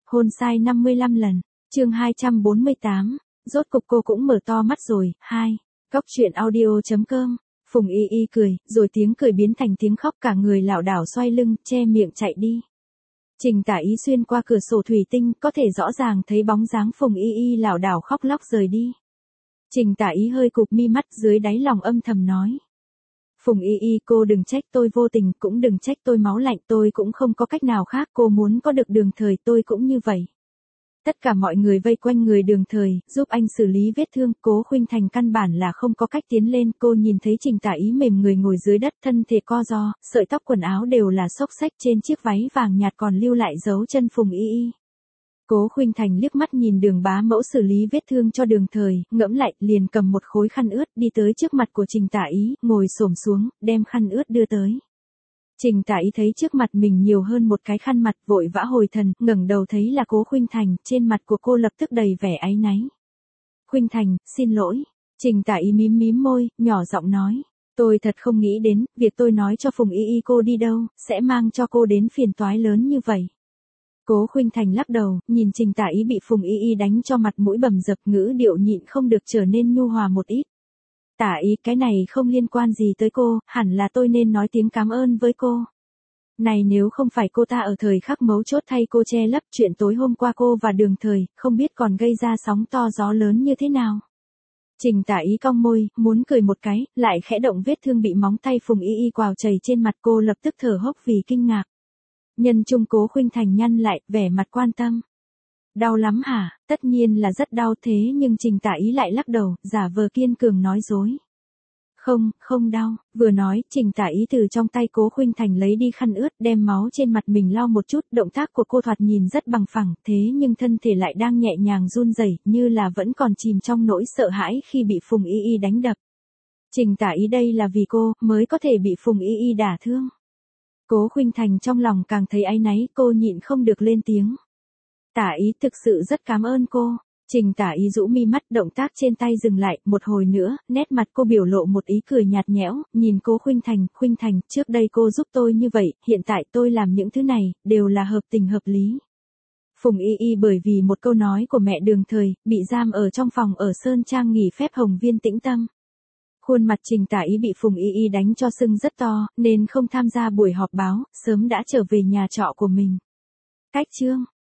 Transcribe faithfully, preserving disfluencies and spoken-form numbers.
Hôn sai năm mươi lăm lần. Chương hai trăm bốn mươi tám. Rốt cục cô cũng mở to mắt rồi. Hai. Góc truyện audio chấm com. Phùng Y Y cười, rồi tiếng cười biến thành tiếng khóc, cả người lảo đảo xoay lưng, che miệng chạy đi. Trình Tả Ý xuyên qua cửa sổ thủy tinh, có thể rõ ràng thấy bóng dáng Phùng Y Y lảo đảo khóc lóc rời đi. Trình Tả Ý hơi cụp mi mắt, dưới đáy lòng âm thầm nói. Phùng Y Y, cô đừng trách tôi vô tình, cũng đừng trách tôi máu lạnh, tôi cũng không có cách nào khác, cô muốn có được Đường Thời, tôi cũng như vậy. Tất cả mọi người vây quanh người Đường Thời, giúp anh xử lý vết thương. Cố Khuynh Thành căn bản là không có cách tiến lên. Cô nhìn thấy Trình Tả Ý mềm người ngồi dưới đất, thân thể co ro, sợi tóc quần áo đều là xốc xếch, trên chiếc váy vàng nhạt còn lưu lại dấu chân Phùng Y Y. Cố Khuynh Thành liếc mắt nhìn Đường bá mẫu xử lý vết thương cho Đường Thời, ngẫm lại, liền cầm một khối khăn ướt, đi tới trước mặt của Trình Tả Ý, ngồi xổm xuống, đem khăn ướt đưa tới. Trình Tả Ý thấy trước mặt mình nhiều hơn một cái khăn mặt, vội vã hồi thần, ngẩng đầu thấy là Cố Khuynh Thành, trên mặt của cô lập tức đầy vẻ áy náy. Khuynh Thành, xin lỗi. Trình Tả Ý mím mím môi, nhỏ giọng nói. Tôi thật không nghĩ đến, việc tôi nói cho Phùng Y Y cô đi đâu, sẽ mang cho cô đến phiền toái lớn như vậy. Cố Khuynh Thành lắc đầu, nhìn Trình Tả Ý bị Phùng Y Y đánh cho mặt mũi bầm dập, ngữ điệu nhịn không được trở nên nhu hòa một ít. Tả Ý, cái này không liên quan gì tới cô, hẳn là tôi nên nói tiếng cảm ơn với cô. Này, nếu không phải cô ta ở thời khắc mấu chốt thay cô che lấp chuyện tối hôm qua cô và Đường Thời, không biết còn gây ra sóng to gió lớn như thế nào. Trình Tả Ý cong môi, muốn cười một cái, lại khẽ động vết thương bị móng tay Phùng Y Y quào chảy trên mặt, cô lập tức thở hốc vì kinh ngạc. Nhân trung Cố Khuynh Thành nhăn lại, vẻ mặt quan tâm. Đau lắm hả? Tất nhiên là rất đau, thế nhưng Trình Tả Ý lại lắc đầu, giả vờ kiên cường nói dối. Không, không đau. Vừa nói, Trình Tả Ý từ trong tay Cố Khuynh Thành lấy đi khăn ướt, đem máu trên mặt mình lau một chút, động tác của cô thoạt nhìn rất bằng phẳng, thế nhưng thân thể lại đang nhẹ nhàng run rẩy, như là vẫn còn chìm trong nỗi sợ hãi khi bị Phùng Y Y đánh đập. Trình Tả Ý, đây là vì cô, mới có thể bị Phùng Y Y đả thương. Cố Khuynh Thành trong lòng càng thấy áy náy, cô nhịn không được lên tiếng. Tả Ý, thực sự rất cảm ơn cô. Trình Tả Ý rũ mi mắt, động tác trên tay dừng lại, một hồi nữa, nét mặt cô biểu lộ một ý cười nhạt nhẽo, nhìn Cố Khuynh Thành, Khuynh Thành, trước đây cô giúp tôi như vậy, hiện tại tôi làm những thứ này, đều là hợp tình hợp lý. Phùng Y Y bởi vì một câu nói của mẹ Đường Thời, bị giam ở trong phòng ở Sơn Trang nghỉ phép Hồng Viên Tĩnh Tâm. Khuôn mặt Trình Tả Ý bị Phùng Y Y đánh cho sưng rất to, nên không tham gia buổi họp báo, sớm đã trở về nhà trọ của mình. Cách chương.